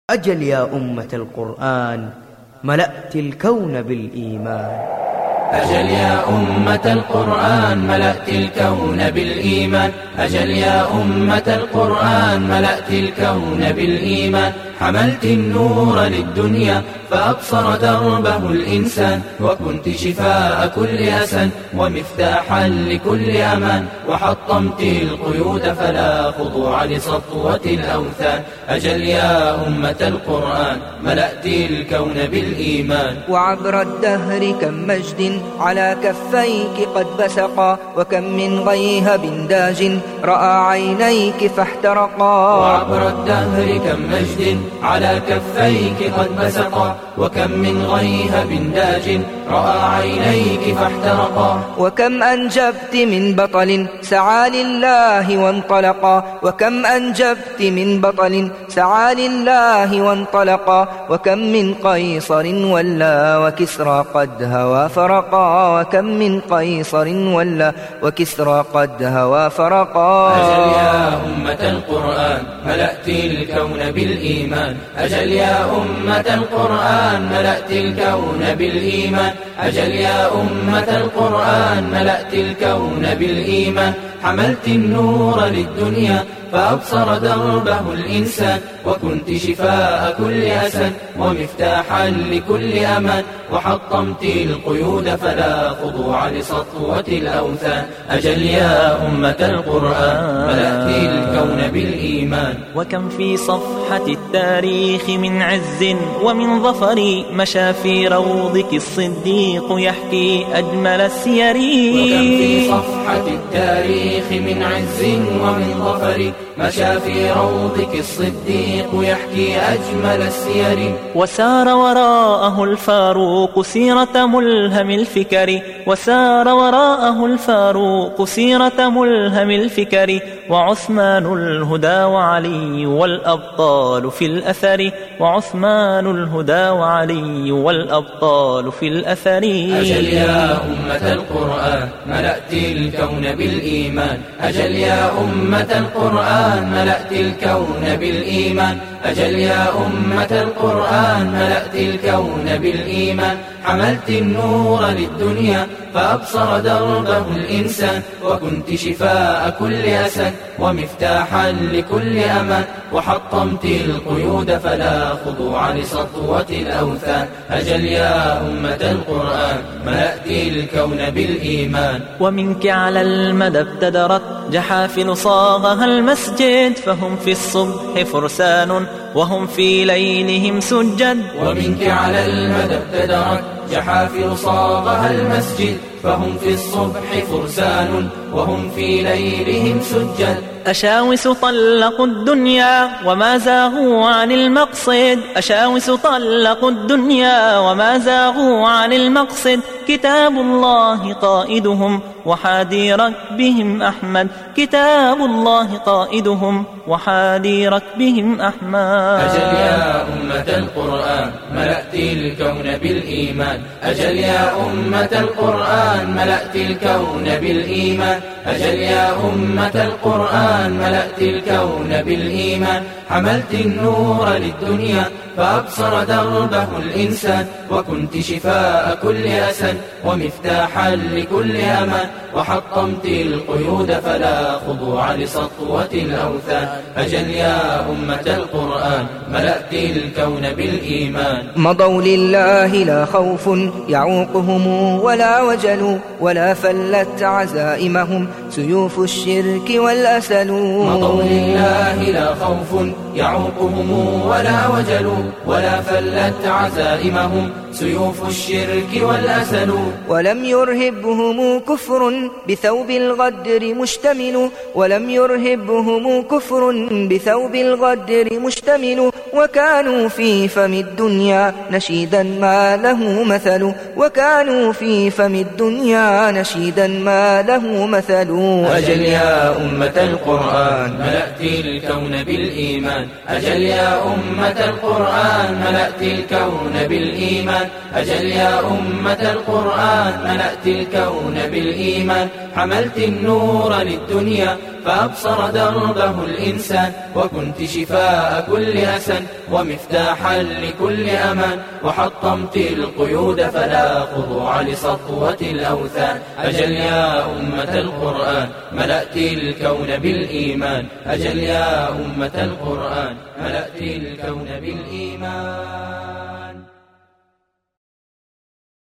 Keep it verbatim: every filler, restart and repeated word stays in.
أجل يا أمة القرآن ملأت الكون بالإيمان. أجل يا أمة القرآن ملأت الكون بالإيمان. أجل يا أمة القرآن ملأت الكون بالإيمان. حملت النور للدنيا فأبصر دربه الإنسان، وكنت شفاء كل أسى ومفتاحا لكل أمان، وحطمت القيود فلا خضوع لسطوة الأوثان. أجل يا أمة القرآن ملأت الكون بالإيمان. وعبر الدهر كم مجد على كفيك قد بسقا، وكم من غيهب داج رأى عينيك فاحترقا. وعبر الدهر كم مجد على كفيك قد بسقا، وكم من غيهب داج رأى عينيك فاحترقا. وكم أنجبت من بطل سعى لله وانطلقا، وكم أنجبت من بطل سعى لله وانطلقا. وكم من قيصر ولا وكسرى قد هوى فرقا، وكم من قيصر ولا وكسرى قد هوى فرقا. أجل يا أمة القرآن ملأت الكون بالإيمان. أجل يا أمة القرآن ملأت الكون بالإيمان. أجل يا أمة القرآن ملأت الكون بالإيمان. حملت النور للدنيا فأبصر دربه الإنسان، وكنت شفاء كل أسى ومفتاحا لكل أمان، وحطمت القيود فلا خضوع لسطوة الأوثان. أجل يا أمة القرآن ملأت الكون بالإيمان. وكم في صفحة التاريخ من عز ومن ظفر مشى في روضك الصديق يحكي أجمل السير. وكم في صفحة التاريخ من عز ومن ظفر مشى في روضك الصديق يحكي أجمل السير. وسار وراءه الفاروق سيرة ملهم الفكر، وسار وراءه الفاروق سيرة ملهم الفكر. وعثمان الهدى وعلي والأبطال في الأثر، وعثمان الهدى وعلي والأبطال في الأثر. أجل يا أمة القرآن ملأت الكون بالإيمان. أجل يا أمة القرآن ملأت الكون بالإيمان. أجل يا أمة القرآن ملأت الكون بالإيمان. حملت النور للدنيا فأبصر دربه الإنسان، وكنت شفاء كل أسى ومفتاحا لكل أمان، وحطمت القيود فلا خضوع لسطوة الأوثان. أجل يا أمة القرآن ملأت الكون بالإيمان. ومنك على المدى ابتدرت جحافل صاغها المسجد، فهم في الصبح فرسان وهم في ليلهم سجد. ومنك على المدى ابتدرت جحافل صاغها المسجد، فهم في الصبح فرسان وهم في ليلهم سجد. أشاوس طلقوا الدنيا وما زاغوا عن المقصد، أشاوس طلقوا الدنيا وما زاغوا عن المقصد. كتاب الله قائدهم وحادي ركبهم أحمد، كتاب الله قائدهم وحادي ركبهم أحمد. أجل يا أمة القرآن ملأت الكون بالإيمان. أجل يا أمة القرآن ملأت الكون بالإيمان. أجل يا أمة القرآن ملأت الكون بالإيمان. حملت النور للدنيا فأبصر دربه الإنسان، وكنت شفاء كل أسى ومفتاحا لكل أمان، وحطمت القيود فلا خضوع لسطوة الأوثان. أجل يا أمة القرآن ملأت الكون بالإيمان. مضوا لله لا خوف يعوقهم ولا وجل، ولا فلت عزائمهم سيوف الشرك والأسل. مضوا لله لا خوف يعوقهم ولا وجل، ولا فلت عزائمهم سيوف الشرك والأسل. ولم يرهبهم كفر بثوب الغدر مشتمل، ولم يرهبهم كفر بثوب الغدر مشتمل. وكانوا في فم الدنيا نشيدا ما له مثل، وكانوا في فم الدنيا نشيدا ما له مثل. أجل يا أمة القرآن ملأت الكون بالإيمان. أجل يا أمة القرآن ملأت الكون بالإيمان. أجل يا أمة القرآن ملأت الكون بالإيمان. حملت النور للدنيا فأبصر دربه الإنسان، وكنت شفاء كل أسى عزا ومفتاحا لكل أمان، وحطمت القيود فلا خضوع لسطوة الأوثان. أجل يا أمة القرآن ملأت الكون بالإيمان، أجل يا أمة القرآن ملأت الكون بالإيمان.